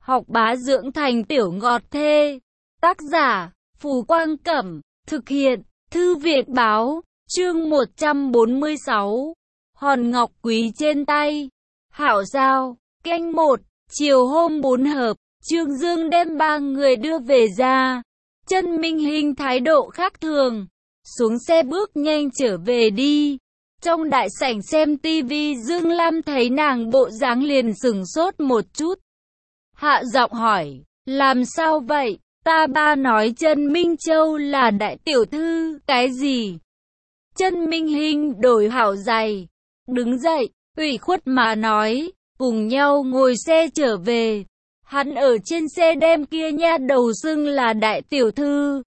học bá dưỡng thành tiểu ngọt thê. Tác giả, Phù Quang Cẩm, thực hiện, Thư viện Báo, chương 146. Hòn ngọc quý trên tay. Hảo Giao, canh 1, chiều hôm 4 hợp, Trương Dương đem 3 người đưa về ra. Chân Minh Hinh thái độ khác thường, xuống xe bước nhanh trở về đi. Trong đại sảnh xem tivi, Dương Lam thấy nàng bộ dáng liền sửng sốt một chút. Hạ giọng hỏi, làm sao vậy? Ta ba nói Chân Minh Châu là đại tiểu thư, cái gì? Chân Minh Hinh đổi hảo giày, đứng dậy, ủy khuất mà nói, cùng nhau ngồi xe trở về. Hắn ở trên xe đem kia nha đầu xưng là đại tiểu thư.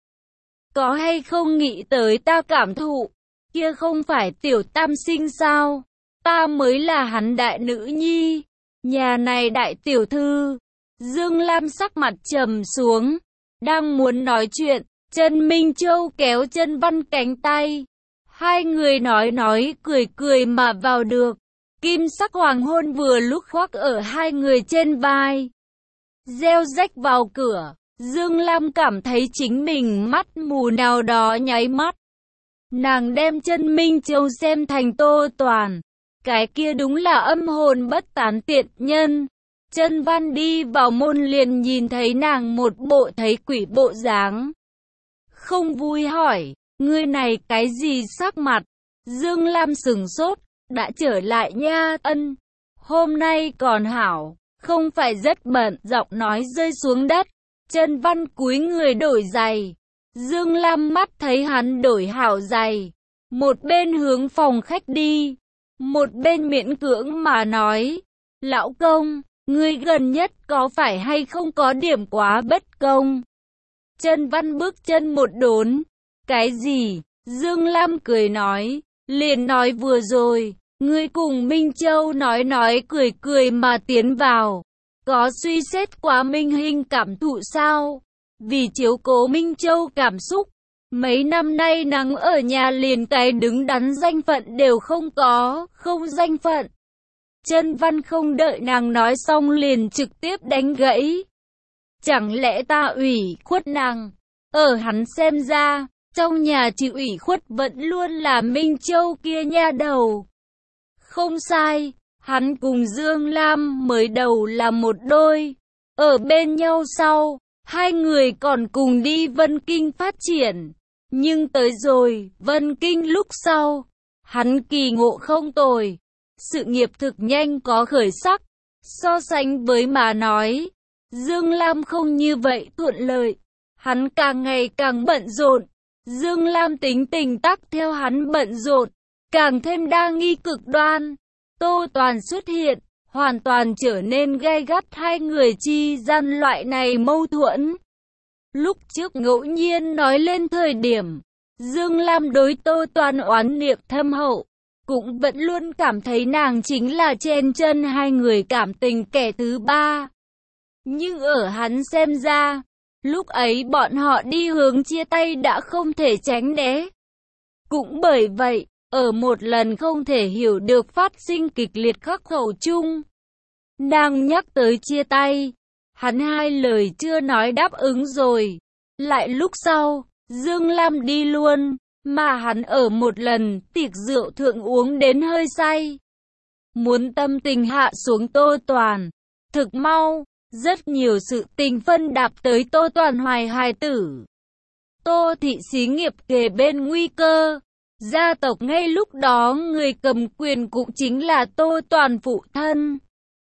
Có hay không nghĩ tới ta cảm thụ, kia không phải tiểu tam sinh sao? Ta mới là hắn đại nữ nhi, nhà này đại tiểu thư. Dương Lam sắc mặt trầm xuống, đang muốn nói chuyện, Trần Minh Châu kéo Chân Văn cánh tay. Hai người nói cười mà vào được. Kim sắc hoàng hôn vừa lúc khoác ở hai người trên vai. Reo rách vào cửa, Dương Lam cảm thấy chính mình mắt mù nào đó nháy mắt. Nàng đem Chân Minh Châu xem thành Tô Toàn, cái kia đúng là âm hồn bất tán tiện nhân. Chân Văn đi vào môn liền nhìn thấy nàng một bộ thấy quỷ bộ dáng. Không vui hỏi, ngươi này cái gì sắc mặt? Dương Lam sừng sốt, đã trở lại nha. Ân, hôm nay còn hảo, không phải rất bận. Giọng nói rơi xuống đất, Chân Văn cúi người đổi giày. Dương Lam mắt thấy hắn đổi hảo giày, một bên hướng phòng khách đi, một bên miễn cưỡng mà nói, lão công, ngươi gần nhất có phải hay không có điểm quá bất công? Chân Văn bước chân một đốn, cái gì? Dương Lam cười nói, liền nói vừa rồi, ngươi cùng Minh Châu nói cười mà tiến vào, có suy xét quá Minh Hinh cảm thụ sao? Vì chiếu cố Minh Châu cảm xúc, mấy năm nay nắng ở nhà liền cái đứng đắn danh phận đều không có, không danh phận. Chân Văn không đợi nàng nói xong liền trực tiếp đánh gãy. Chẳng lẽ ta ủy khuất nàng? Ở hắn xem ra, trong nhà chịu ủy khuất vẫn luôn là Minh Châu kia nha đầu. Không sai, hắn cùng Dương Lam mới đầu là một đôi, ở bên nhau sau, hai người còn cùng đi Vân Kinh phát triển. Nhưng tới rồi, Vân Kinh lúc sau, hắn kỳ ngộ không tồi, sự nghiệp thực nhanh có khởi sắc. So sánh với mà nói, Dương Lam không như vậy thuận lợi, hắn càng ngày càng bận rộn. Dương Lam tính tình tắc theo hắn bận rộn, càng thêm đa nghi cực đoan. Tô Toàn xuất hiện, hoàn toàn trở nên gay gắt hai người chi gian loại này mâu thuẫn. Lúc trước ngẫu nhiên nói lên thời điểm, Dương Lam đối Tô Toàn oán niệm thâm hậu, cũng vẫn luôn cảm thấy nàng chính là chen chân hai người cảm tình kẻ thứ ba. Nhưng ở hắn xem ra, lúc ấy bọn họ đi hướng chia tay đã không thể tránh né. Cũng bởi vậy, ở một lần không thể hiểu được phát sinh kịch liệt khắc khẩu chung, nàng nhắc tới chia tay, hắn hai lời chưa nói đáp ứng rồi. Lại lúc sau, Dương Lam đi luôn, mà hắn ở một lần tiệc rượu thượng uống đến hơi say. Muốn tâm tình hạ xuống Tô Toàn, thực mau, rất nhiều sự tình phân đạp tới Tô Toàn hoài hài tử. Tô thị xí nghiệp kề bên nguy cơ, gia tộc ngay lúc đó người cầm quyền cũng chính là Tô Toàn phụ thân.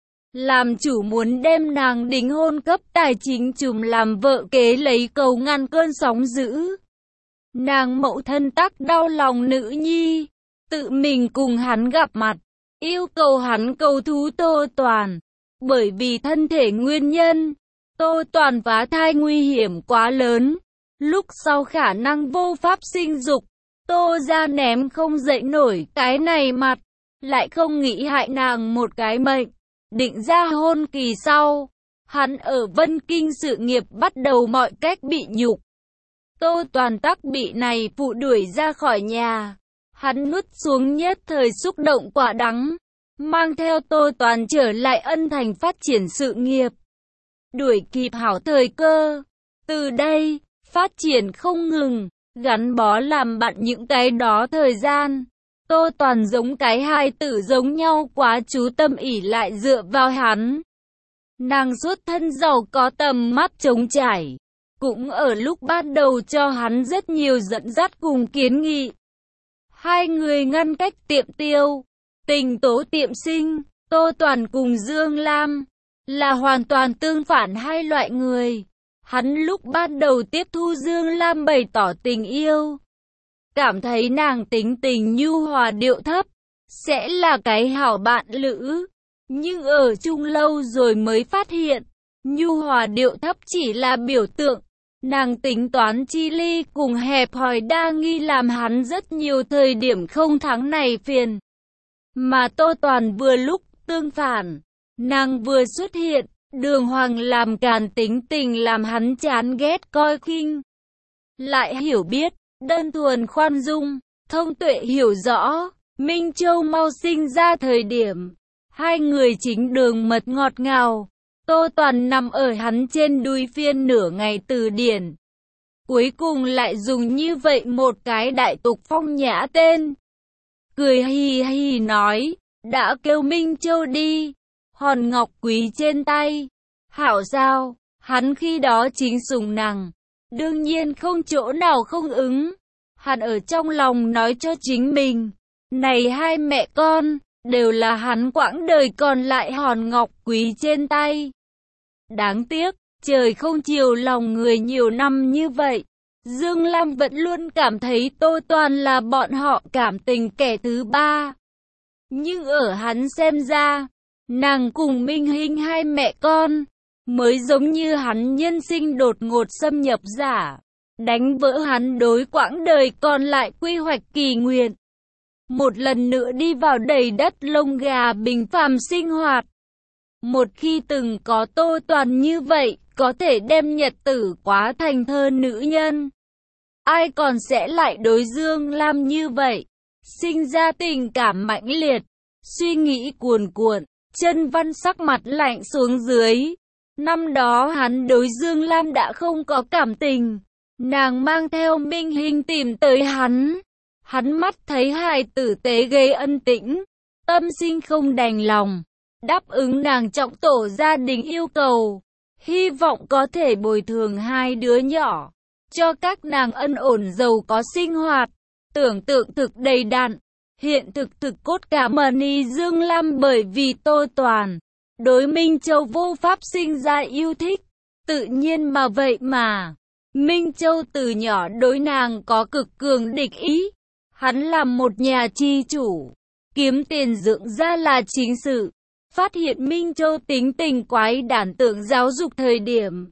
Làm chủ muốn đem nàng đính hôn cấp tài chính trùm làm vợ kế lấy cầu ngăn cơn sóng dữ. Nàng mẫu thân tắc đau lòng nữ nhi, tự mình cùng hắn gặp mặt, yêu cầu hắn cầu thú Tô Toàn. Bởi vì thân thể nguyên nhân, Tô Toàn phá thai nguy hiểm quá lớn, lúc sau khả năng vô pháp sinh dục, Tô gia ném không dậy nổi cái này mặt, lại không nghĩ hại nàng một cái mệnh. Định ra hôn kỳ sau, hắn ở Vân Kinh sự nghiệp bắt đầu mọi cách bị nhục. Tô Toàn tắc bị này phụ đuổi ra khỏi nhà, hắn nuốt xuống nhất thời xúc động quả đắng, mang theo Tô Toàn trở lại Ân Thành phát triển sự nghiệp. đuổi kịp hảo thời cơ. Từ đây, phát triển không ngừng, gắn bó làm bạn những cái đó thời gian. Tô Toàn giống cái hai tử giống nhau quá chú tâm ỷ lại dựa vào hắn. Nàng xuất thân giàu có tầm mắt trống trải, cũng ở lúc ban đầu cho hắn rất nhiều dẫn dắt cùng kiến nghị. Hai người ngăn cách tiệm tiêu, tình tố tiệm sinh. Tô Toàn cùng Dương Lam là hoàn toàn tương phản hai loại người. Hắn lúc ban đầu tiếp thu Dương Lam bày tỏ tình yêu, cảm thấy nàng tính tình nhu hòa điệu thấp, sẽ là cái hảo bạn lữ. Nhưng ở chung lâu rồi mới phát hiện, nhu hòa điệu thấp chỉ là biểu tượng. Nàng tính toán chi ly cùng hẹp hòi đa nghi làm hắn rất nhiều thời điểm không thắng này phiền. Mà Tô Toàn vừa lúc tương phản, nàng vừa xuất hiện, đường hoàng làm càn tính tình làm hắn chán ghét coi khinh. Lại hiểu biết, đơn thuần khoan dung, thông tuệ hiểu rõ, Minh Châu mau sinh ra thời điểm. Hai người chính đường mật ngọt ngào, Tô Toàn nằm ở hắn trên đùi phiên nửa ngày từ điển. Cuối cùng lại dùng như vậy một cái đại tục phong nhã tên. Cười hì hì nói, đã kêu Minh Châu đi, hòn ngọc quý trên tay. Hảo sao, hắn khi đó chính sùng nàng, đương nhiên không chỗ nào không ứng. Hắn ở trong lòng nói cho chính mình, này hai mẹ con, đều là hắn quãng đời còn lại hòn ngọc quý trên tay. Đáng tiếc, trời không chiều lòng người nhiều năm như vậy. Dương Lam vẫn luôn cảm thấy Tô Toàn là bọn họ cảm tình kẻ thứ ba. Nhưng ở hắn xem ra, nàng cùng Minh Hinh hai mẹ con, mới giống như hắn nhân sinh đột ngột xâm nhập giả, đánh vỡ hắn đối quãng đời còn lại quy hoạch kỳ nguyện. Một lần nữa đi vào đầy đất lông gà bình phàm sinh hoạt. Một khi từng có Tô Toàn như vậy, có thể đem nhật tử quá thành thơ nữ nhân. Ai còn sẽ lại đối Dương Lam như vậy? Sinh ra tình cảm mãnh liệt, suy nghĩ cuồn cuộn, Chân Văn sắc mặt lạnh xuống dưới. Năm đó hắn đối Dương Lam đã không có cảm tình. Nàng mang theo Minh Hinh tìm tới hắn. Hắn mắt thấy hài tử tế gây ân tĩnh, tâm sinh không đành lòng, đáp ứng nàng trọng tổ gia đình yêu cầu, hy vọng có thể bồi thường hai đứa nhỏ, cho các nàng ân ổn giàu có sinh hoạt. Tưởng tượng thực đầy đặn, hiện thực thực cốt cả mani. Dương Lam bởi vì Tô Toàn, đối Minh Châu vô pháp sinh ra yêu thích, tự nhiên mà vậy mà. Minh Châu từ nhỏ đối nàng có cực cường địch ý. Hắn làm một nhà chi chủ, kiếm tiền dưỡng ra là chính sự. Phát hiện Minh Châu tính tình quái đản, tưởng giáo dục thời điểm.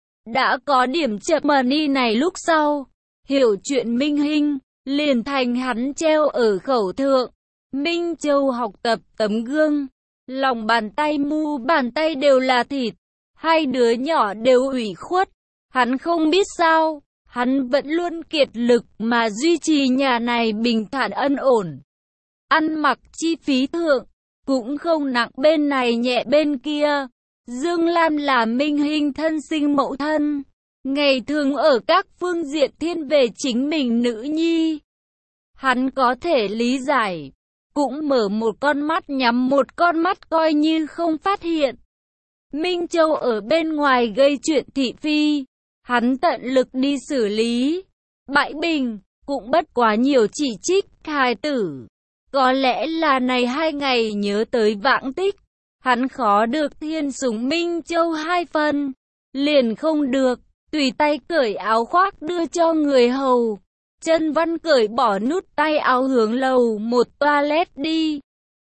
Đã có điểm chậm mani này lúc sau, hiểu chuyện Minh Hinh, liền thành hắn treo ở khẩu thượng. Minh Châu học tập tấm gương, lòng bàn tay mu bàn tay đều là thịt. Hai đứa nhỏ đều ủy khuất, hắn không biết sao. Hắn vẫn luôn kiệt lực mà duy trì nhà này bình thản ân ổn. Ăn mặc chi phí thượng, cũng không nặng bên này nhẹ bên kia. Dương Lam là Minh Hinh thân sinh mẫu thân, ngày thường ở các phương diện thiên về chính mình nữ nhi. Hắn có thể lý giải, cũng mở một con mắt nhắm một con mắt coi như không phát hiện. Minh Châu ở bên ngoài gây chuyện thị phi, hắn tận lực đi xử lý, bãi bình, cũng bất quá nhiều chỉ trích hài tử. Có lẽ là này hai ngày nhớ tới vãng tích, hắn khó được thiên sủng Minh Châu hai phần, liền không được, tùy tay cởi áo khoác đưa cho người hầu. Chân Văn cởi bỏ nút tay áo hướng lầu một toilet đi.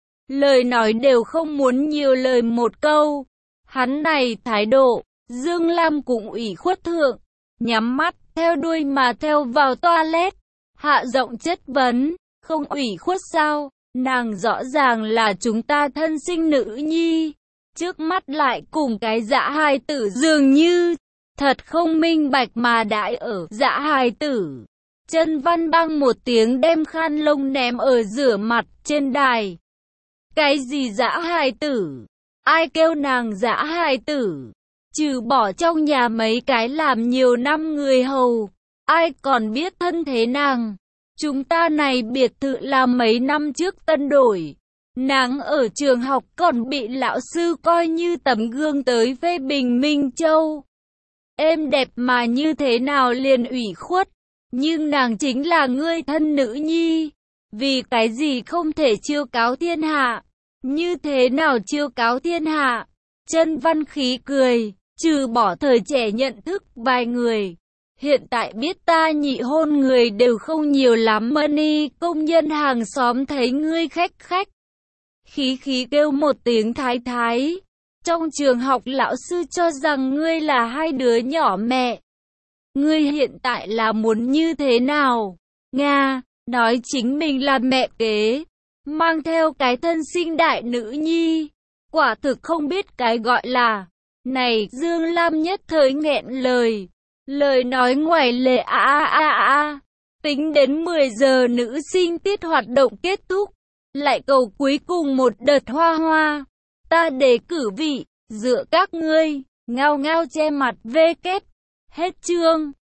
Lời nói đều không muốn nhiều lời một câu. Hắn này thái độ, Dương Lam cũng ủy khuất thượng, nhắm mắt, theo đuôi mà theo vào toilet. Hạ giọng chất vấn, không ủy khuất sao, nàng rõ ràng là chúng ta thân sinh nữ nhi, trước mắt lại cùng cái dã hài tử dường như, thật không minh bạch mà đãi ở dã hài tử. Chân Văn băng một tiếng đem khăn lông ném ở rửa mặt trên đài. Cái gì dã hài tử? Ai kêu nàng dã hài tử? trừ bỏ trong nhà mấy cái làm nhiều năm người hầu, ai còn biết thân thế nàng. Chúng ta này biệt thự là mấy năm trước tân đổi. Nàng ở trường học còn bị lão sư coi như tấm gương tới phê bình Minh Châu. Êm đẹp mà như thế nào liền ủy khuất, nhưng nàng chính là ngươi thân nữ nhi. Vì cái gì không thể chiêu cáo thiên hạ? Như thế nào chiêu cáo thiên hạ? Chân Văn Khí cười, trừ bỏ thời trẻ nhận thức vài người. Hiện tại biết ta nhị hôn người đều không nhiều lắm. Money, công nhân hàng xóm thấy ngươi khách khí kêu một tiếng thái thái. Trong trường học lão sư cho rằng ngươi là hai đứa nhỏ mẹ. Ngươi hiện tại là muốn như thế nào? Nga, nói chính mình là mẹ kế, mang theo cái thân sinh đại nữ nhi. Quả thực không biết cái gọi là. Này, Dương Lam nhất thời nghẹn lời. Lời nói ngoài lề Tính đến 10 giờ nữ sinh tiết hoạt động kết thúc. Lại cầu cuối cùng một đợt hoa. Ta đề cử vị, dựa các ngươi, ngao che mặt kết. Hết chương.